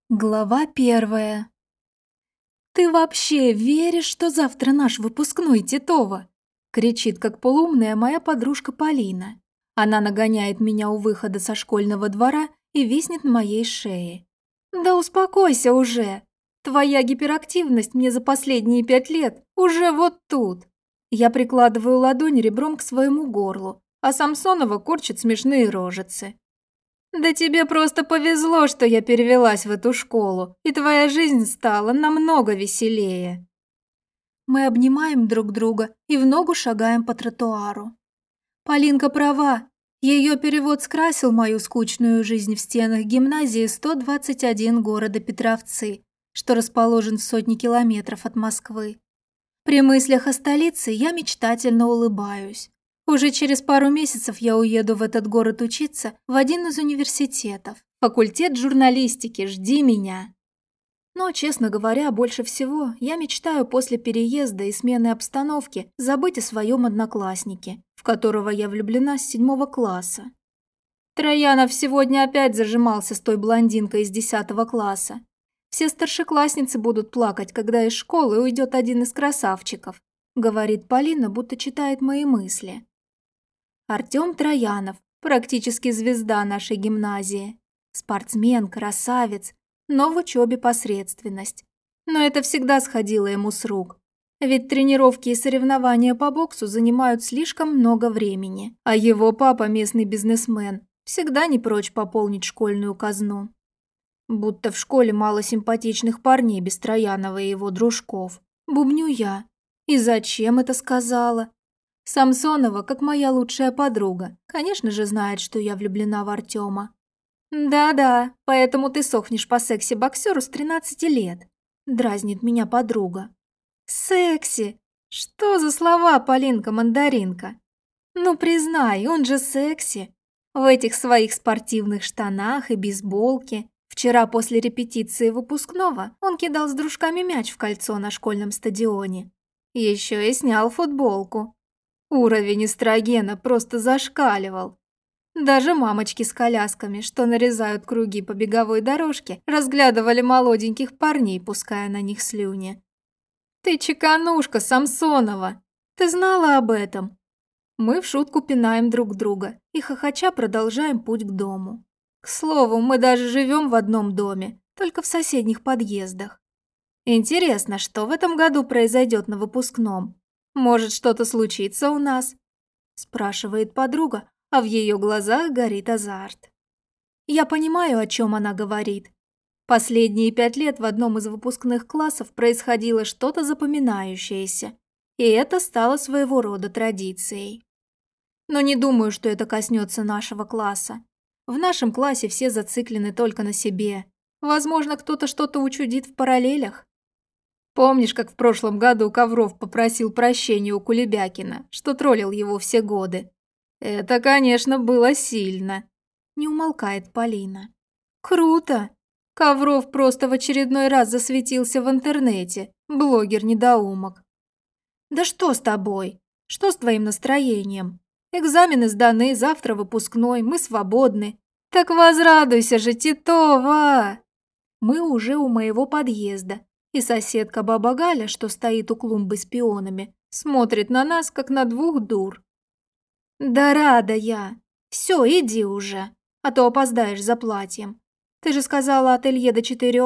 Глава 1. «Ты вообще веришь, что завтра наш выпускной, Титова?» — кричит, как полуумная моя подружка Полина. Она нагоняет меня у выхода со школьного двора и виснет на моей шее. «Да успокойся уже! Твоя гиперактивность мне за последние 5 лет уже вот тут!» Я прикладываю ладонь ребром к своему горлу, а Самсонова корчит смешные рожицы. «Да тебе просто повезло, что я перевелась в эту школу, и твоя жизнь стала намного веселее». Мы обнимаем друг друга и в ногу шагаем по тротуару. Полинка права. Ее перевод скрасил мою скучную жизнь в стенах гимназии 121 города Петровцы, что расположен в сотне километров от Москвы. При мыслях о столице я мечтательно улыбаюсь. Уже через пару месяцев я уеду в этот город учиться в один из университетов. Факультет журналистики, жди меня. Но, честно говоря, больше всего я мечтаю после переезда и смены обстановки забыть о своем однокласснике, в которого я влюблена с 7 класса. Троянов сегодня опять зажимался с той блондинкой из 10 класса. Все старшеклассницы будут плакать, когда из школы уйдет один из красавчиков, говорит Полина, будто читает мои мысли. Артём Троянов, практически звезда нашей гимназии. Спортсмен, красавец, но в учёбе посредственность. Но это всегда сходило ему с рук. Ведь тренировки и соревнования по боксу занимают слишком много времени, а его папа, местный бизнесмен, всегда не прочь пополнить школьную казну. Будто в школе мало симпатичных парней без Троянова и его дружков. Бубню я. И зачем это сказала? Самсонова, как моя лучшая подруга, конечно же знает, что я влюблена в Артема. «Да-да, поэтому ты сохнешь по секси-боксеру с 13 лет», – дразнит меня подруга. «Секси? Что за слова, Полинка-мандаринка? Ну признай, он же секси. В этих своих спортивных штанах и бейсболке. Вчера после репетиции выпускного он кидал с дружками мяч в кольцо на школьном стадионе. Еще и снял футболку. Уровень эстрогена просто зашкаливал. Даже мамочки с колясками, что нарезают круги по беговой дорожке, разглядывали молоденьких парней, пуская на них слюни. «Ты чеканушка, Самсонова! Ты знала об этом?» Мы в шутку пинаем друг друга и хохоча продолжаем путь к дому. К слову, мы даже живем в одном доме, только в соседних подъездах. Интересно, что в этом году произойдет на выпускном? Может, что-то случится у нас? Спрашивает подруга, а в ее глазах горит азарт. Я понимаю, о чем она говорит. Последние 5 лет в одном из выпускных классов происходило что-то запоминающееся, и это стало своего рода традицией. Но не думаю, что это коснется нашего класса. В нашем классе все зациклены только на себе. Возможно, кто-то что-то учудит в параллелях. Помнишь, как в прошлом году Ковров попросил прощения у Кулебякина, что троллил его все годы? Это, конечно, было сильно. Не умолкает Полина. Круто! Ковров просто в очередной раз засветился в интернете. Блогер-недоумок. Да что с тобой? Что с твоим настроением? Экзамены сданы, завтра выпускной, мы свободны. Так возрадуйся же, Титова! Мы уже у моего подъезда. И соседка баба Галя, что стоит у клумбы с пионами, смотрит на нас, как на двух дур. Да рада я. Все, иди уже, а то опоздаешь за платьем. Ты же сказала ателье до 4.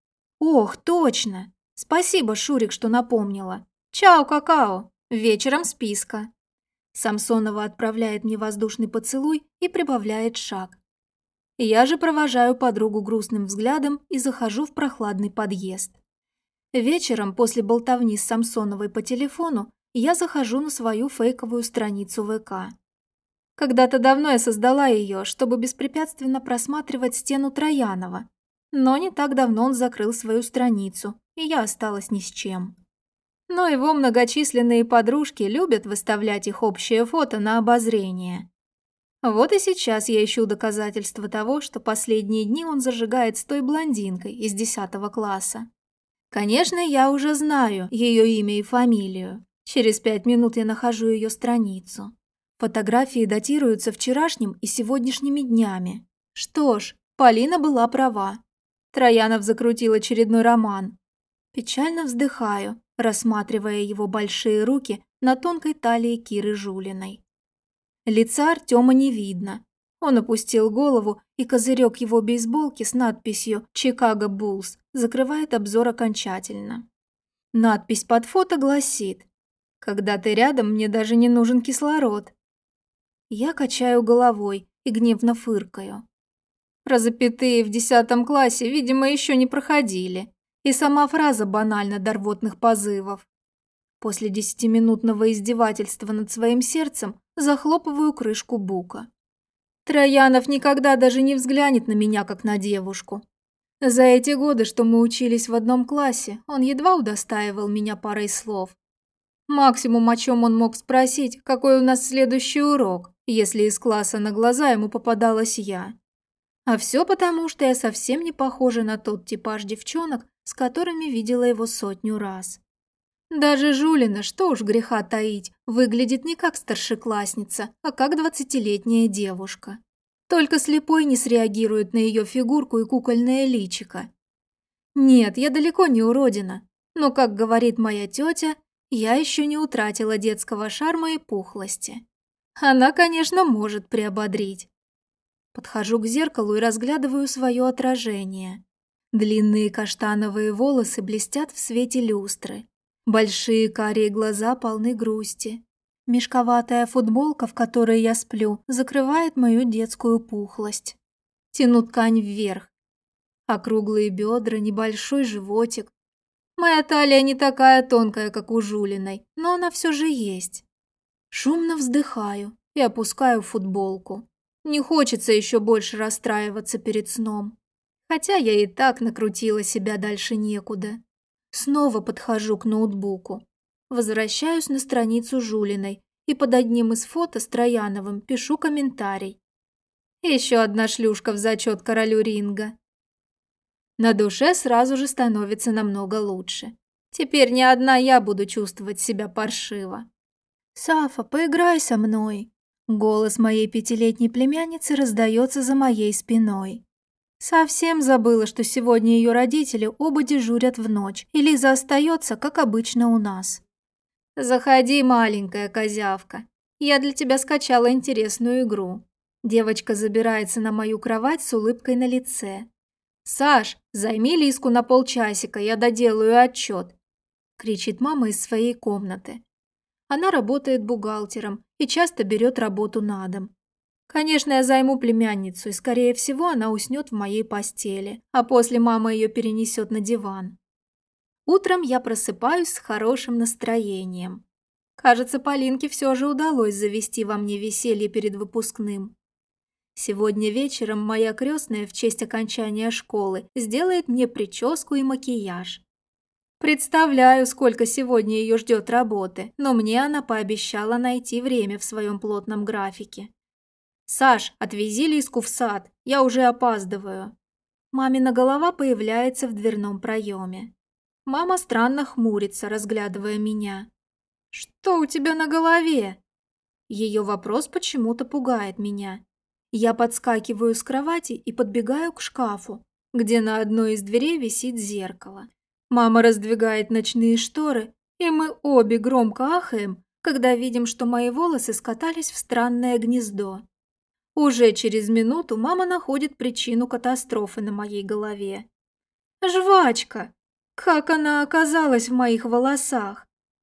Ох, точно. Спасибо, Шурик, что напомнила. Чао, какао. Вечером списка. Самсонова отправляет мне воздушный поцелуй и прибавляет шаг. Я же провожаю подругу грустным взглядом и захожу в прохладный подъезд. Вечером, после болтовни с Самсоновой по телефону, я захожу на свою фейковую страницу ВК. Когда-то давно я создала ее, чтобы беспрепятственно просматривать стену Троянова, но не так давно он закрыл свою страницу, и я осталась ни с чем. Но его многочисленные подружки любят выставлять их общее фото на обозрение. Вот и сейчас я ищу доказательства того, что последние дни он зажигает с той блондинкой из 10 класса. Конечно, я уже знаю ее имя и фамилию. Через 5 минут я нахожу ее страницу. Фотографии датируются вчерашним и сегодняшними днями. Что ж, Полина была права. Троянов закрутил очередной роман. Печально вздыхаю, рассматривая его большие руки на тонкой талии Киры Жулиной. Лица Артема не видно. Он опустил голову, и козырек его бейсболки с надписью «Чикаго Буллс» закрывает обзор окончательно. Надпись под фото гласит: «Когда ты рядом, мне даже не нужен кислород». Я качаю головой и гневно фыркаю. Про запятые в 10 классе, видимо, еще не проходили. И сама фраза банальна до рвотных позывов. После 10-минутного издевательства над своим сердцем захлопываю крышку бука. Троянов никогда даже не взглянет на меня, как на девушку. За эти годы, что мы учились в одном классе, он едва удостаивал меня парой слов. Максимум, о чем он мог спросить, какой у нас следующий урок, если из класса на глаза ему попадалась я. А все потому, что я совсем не похожа на тот типаж девчонок, с которыми видела его 100 раз. Даже Жулина, что уж греха таить, выглядит не как старшеклассница, а как 20-летняя девушка. Только слепой не среагирует на ее фигурку и кукольное личико. Нет, я далеко не уродина, но, как говорит моя тетя, я еще не утратила детского шарма и пухлости. Она, конечно, может приободрить. Подхожу к зеркалу и разглядываю свое отражение. Длинные каштановые волосы блестят в свете люстры. Большие карие глаза полны грусти. Мешковатая футболка, в которой я сплю, закрывает мою детскую пухлость. Тяну ткань вверх. Округлые бедра, небольшой животик. Моя талия не такая тонкая, как у Жулиной, но она все же есть. Шумно вздыхаю и опускаю футболку. Не хочется еще больше расстраиваться перед сном. Хотя я и так накрутила себя дальше некуда. Снова подхожу к ноутбуку. Возвращаюсь на страницу Жулиной и под одним из фото с Трояновым пишу комментарий. Еще одна шлюшка в зачет королю ринга. На душе сразу же становится намного лучше. Теперь не одна я буду чувствовать себя паршиво. «Сафа, поиграй со мной!» Голос моей 5-летней племянницы раздается за моей спиной. Совсем забыла, что сегодня ее родители оба дежурят в ночь, и Лиза остается, как обычно, у нас. «Заходи, маленькая козявка. Я для тебя скачала интересную игру». Девочка забирается на мою кровать с улыбкой на лице. «Саш, займи Лизку на полчасика, я доделаю отчет», – кричит мама из своей комнаты. Она работает бухгалтером и часто берет работу на дом. Конечно, я займу племянницу, и, скорее всего, она уснет в моей постели, а после мама ее перенесет на диван. Утром я просыпаюсь с хорошим настроением. Кажется, Полинке все же удалось завести во мне веселье перед выпускным. Сегодня вечером моя крестная в честь окончания школы сделает мне прическу и макияж. Представляю, сколько сегодня ее ждет работы, но мне она пообещала найти время в своем плотном графике. «Саш, отвези Лизку в сад, я уже опаздываю». Мамина голова появляется в дверном проеме. Мама странно хмурится, разглядывая меня. «Что у тебя на голове?» Ее вопрос почему-то пугает меня. Я подскакиваю с кровати и подбегаю к шкафу, где на одной из дверей висит зеркало. Мама раздвигает ночные шторы, и мы обе громко ахаем, когда видим, что мои волосы скатались в странное гнездо. Уже через минуту мама находит причину катастрофы на моей голове. Жвачка! Как она оказалась в моих волосах?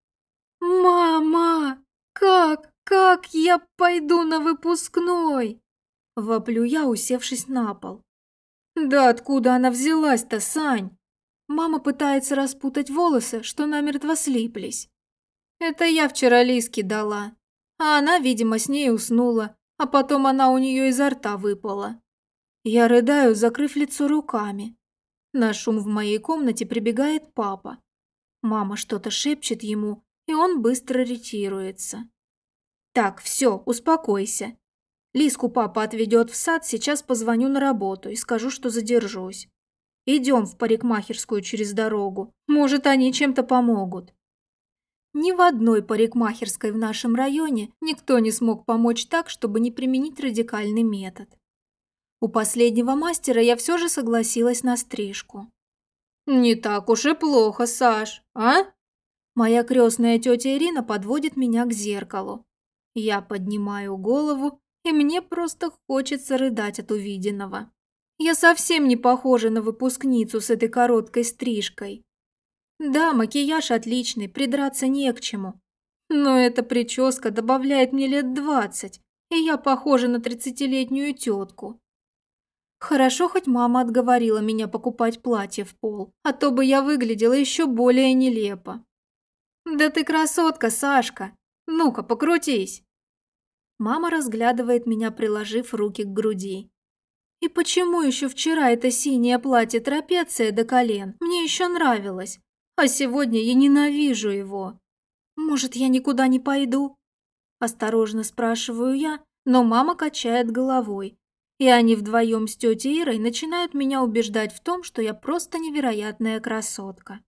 «Мама! Как я пойду на выпускной?» Воплю я, усевшись на пол. «Да откуда она взялась-то, Сань?» Мама пытается распутать волосы, что намертво слиплись. «Это я вчера Лизке дала, а она, видимо, с ней уснула, а потом она у нее изо рта выпала». Я рыдаю, закрыв лицо руками. На шум в моей комнате прибегает папа. Мама что-то шепчет ему, и он быстро ретируется. «Так, все, успокойся. Лизку папа отведет в сад, сейчас позвоню на работу и скажу, что задержусь. Идем в парикмахерскую через дорогу, может, они чем-то помогут». Ни в одной парикмахерской в нашем районе никто не смог помочь так, чтобы не применить радикальный метод. У последнего мастера я все же согласилась на стрижку. «Не так уж и плохо, Саш, а?» Моя крестная тетя Ирина подводит меня к зеркалу. Я поднимаю голову, и мне просто хочется рыдать от увиденного. Я совсем не похожа на выпускницу с этой короткой стрижкой. Да, макияж отличный, придраться не к чему. Но эта прическа добавляет мне лет 20, и я похожа на 30-летнюю тетку. Хорошо, хоть мама отговорила меня покупать платье в пол, а то бы я выглядела еще более нелепо. «Да ты красотка, Сашка! Ну-ка, покрутись!» Мама разглядывает меня, приложив руки к груди. И почему еще вчера это синее платье трапеция до колен мне еще нравилось, а сегодня я ненавижу его? Может, я никуда не пойду? Осторожно спрашиваю я, но мама качает головой, и они вдвоем с тетей Ирой начинают меня убеждать в том, что я просто невероятная красотка.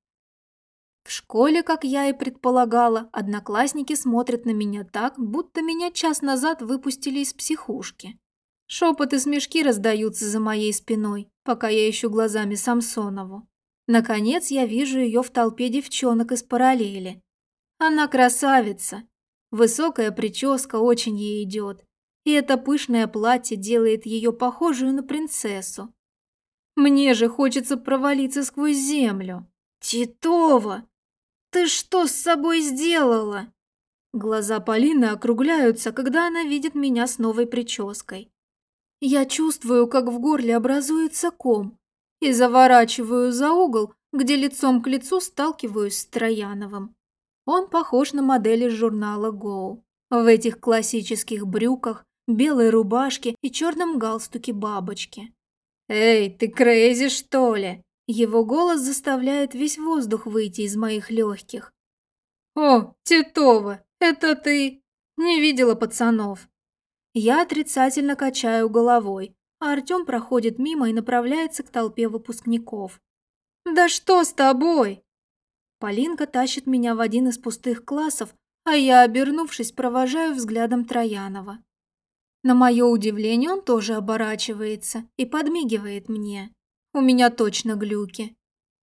В школе, как я и предполагала, одноклассники смотрят на меня так, будто меня час назад выпустили из психушки. Шепот и смешки раздаются за моей спиной, пока я ищу глазами Самсонову. Наконец я вижу ее в толпе девчонок из параллели. Она красавица. Высокая прическа очень ей идет, и это пышное платье делает ее похожую на принцессу. Мне же хочется провалиться сквозь землю. «Титова! Ты что с собой сделала?» Глаза Полины округляются, когда она видит меня с новой прической. Я чувствую, как в горле образуется ком, и заворачиваю за угол, где лицом к лицу сталкиваюсь с Трояновым. Он похож на модель из журнала «Гоу». В этих классических брюках, белой рубашке и черном галстуке бабочки. «Эй, ты крейзи, что ли?» Его голос заставляет весь воздух выйти из моих легких. «О, Титова, это ты? Не видела пацанов?» Я отрицательно качаю головой, а Артем проходит мимо и направляется к толпе выпускников. «Да что с тобой?» Полинка тащит меня в один из пустых классов, а я, обернувшись, провожаю взглядом Троянова. На мое удивление, он тоже оборачивается и подмигивает мне. У меня точно глюки.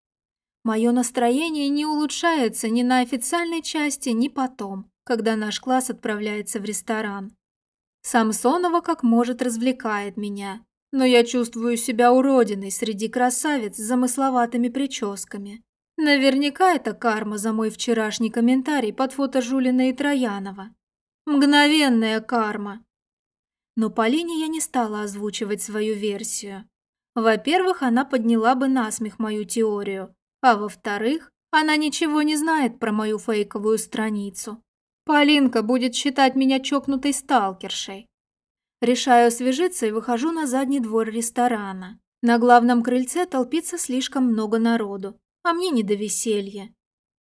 Мое настроение не улучшается ни на официальной части, ни потом, когда наш класс отправляется в ресторан. Самсонова как может развлекает меня, но я чувствую себя уродиной среди красавиц с замысловатыми прическами. Наверняка это карма за мой вчерашний комментарий под фото Жулина и Троянова. Мгновенная карма. Но Полине я не стала озвучивать свою версию. Во-первых, она подняла бы насмех мою теорию, а во-вторых, она ничего не знает про мою фейковую страницу. Полинка будет считать меня чокнутой сталкершей. Решаю освежиться и выхожу на задний двор ресторана. На главном крыльце толпится слишком много народу, а мне не до веселья.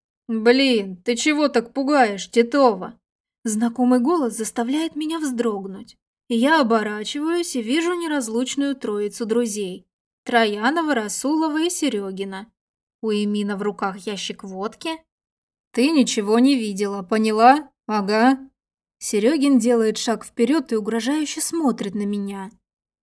«Блин, ты чего так пугаешь, Титова?» Знакомый голос заставляет меня вздрогнуть. Я оборачиваюсь и вижу неразлучную троицу друзей. Троянова, Расулова и Серегина. У Эмина в руках ящик водки. «Ты ничего не видела, поняла? Ага». Серегин делает шаг вперед и угрожающе смотрит на меня.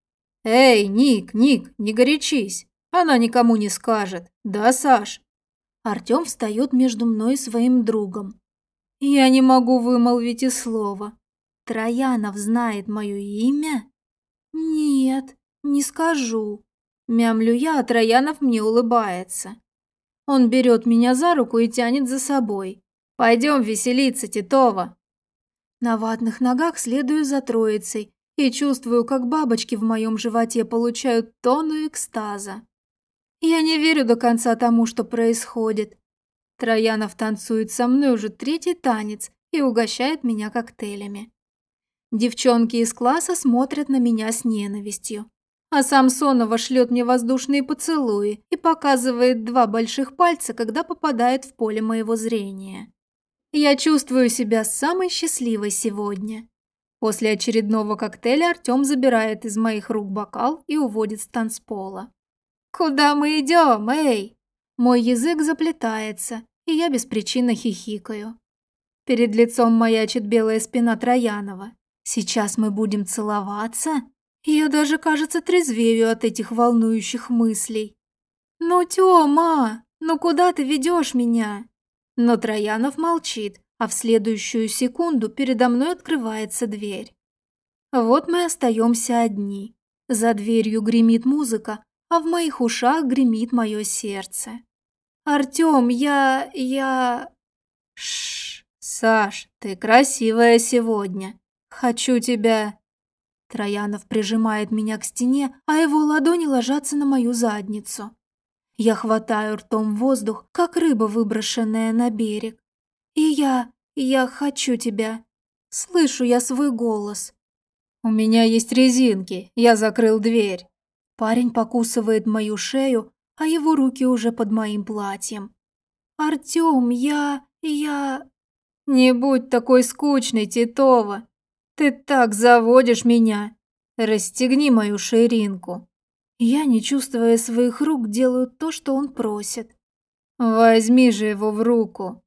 «Эй, Ник, не горячись. Она никому не скажет. Да, Саш?» Артем встает между мной и своим другом. Я не могу вымолвить и слова. Троянов знает мое имя? Нет, не скажу. Мямлю я, а Троянов мне улыбается. Он берет меня за руку и тянет за собой. «Пойдем веселиться, Титова!» На ватных ногах следую за троицей и чувствую, как бабочки в моем животе получают тонну экстаза. Я не верю до конца тому, что происходит. Троянов танцует со мной уже третий танец и угощает меня коктейлями. Девчонки из класса смотрят на меня с ненавистью. А Самсонова шлет мне воздушные поцелуи и показывает два больших пальца, когда попадает в поле моего зрения. Я чувствую себя самой счастливой сегодня. После очередного коктейля Артем забирает из моих рук бокал и уводит с танцпола. «Куда мы идем, эй?» Мой язык заплетается, и я без причины хихикаю. Перед лицом маячит белая спина Троянова. Сейчас мы будем целоваться? Я даже, кажется, трезвею от этих волнующих мыслей. «Ну, Тёма, ну куда ты ведёшь меня?» Но Троянов молчит, а в следующую секунду передо мной открывается дверь. Вот мы остаемся одни. За дверью гремит музыка, а в моих ушах гремит мое сердце. «Артём, я...» «Шш, Саш, ты красивая сегодня. Хочу тебя...» Троянов прижимает меня к стене, а его ладони ложатся на мою задницу. Я хватаю ртом воздух, как рыба, выброшенная на берег. И я хочу тебя. Слышу я свой голос. «У меня есть резинки, я закрыл дверь». Парень покусывает мою шею, а его руки уже под моим платьем. «Артём, я...» «Не будь такой скучной, Титова. Ты так заводишь меня. Расстегни мою ширинку». Я, не чувствуя своих рук, делаю то, что он просит. «Возьми же его в руку».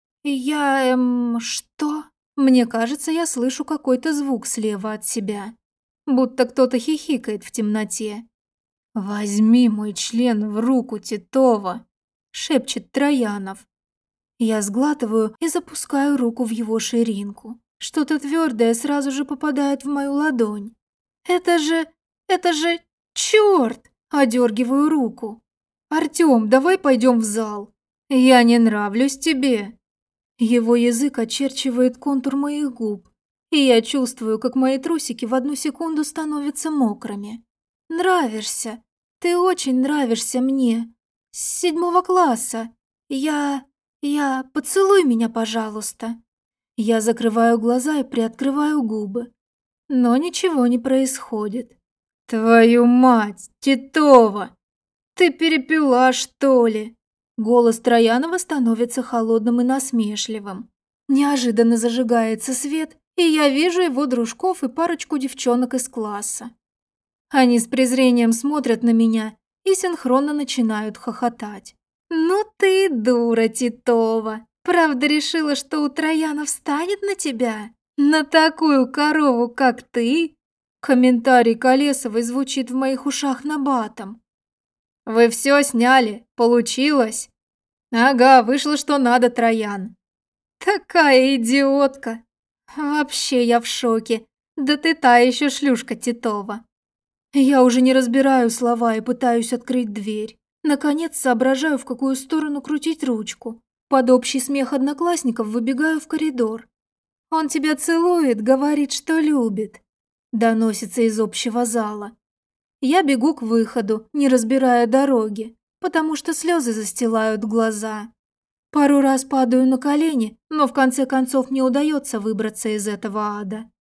Что?» Мне кажется, я слышу какой-то звук слева от себя. Будто кто-то хихикает в темноте. «Возьми мой член в руку, Титова», — шепчет Троянов. Я сглатываю и запускаю руку в его ширинку. Что-то твердое сразу же попадает в мою ладонь. Это же... Черт! Одергиваю руку. «Артём, давай пойдем в зал». «Я не нравлюсь тебе». Его язык очерчивает контур моих губ, и я чувствую, как мои трусики в одну секунду становятся мокрыми. «Нравишься. Ты очень нравишься мне. С 7 класса. Поцелуй меня, пожалуйста». Я закрываю глаза и приоткрываю губы. Но ничего не происходит. «Твою мать, Титова! Ты перепила, что ли?» Голос Троянова становится холодным и насмешливым. Неожиданно зажигается свет, и я вижу его дружков и парочку девчонок из класса. Они с презрением смотрят на меня и синхронно начинают хохотать. «Ну ты дура, Титова! Правда решила, что у Троянов станет на тебя? На такую корову, как ты?» Комментарий Колесовой звучит в моих ушах набатом. «Вы все сняли? Получилось?» «Ага, вышло, что надо, Троян». «Такая идиотка! Вообще я в шоке. Да ты та еще шлюшка, Титова». Я уже не разбираю слова и пытаюсь открыть дверь. Наконец соображаю, в какую сторону крутить ручку. Под общий смех одноклассников выбегаю в коридор. «Он тебя целует, говорит, что любит», – доносится из общего зала. Я бегу к выходу, не разбирая дороги, потому что слезы застилают глаза. Пару раз падаю на колени, но в конце концов мне удается выбраться из этого ада.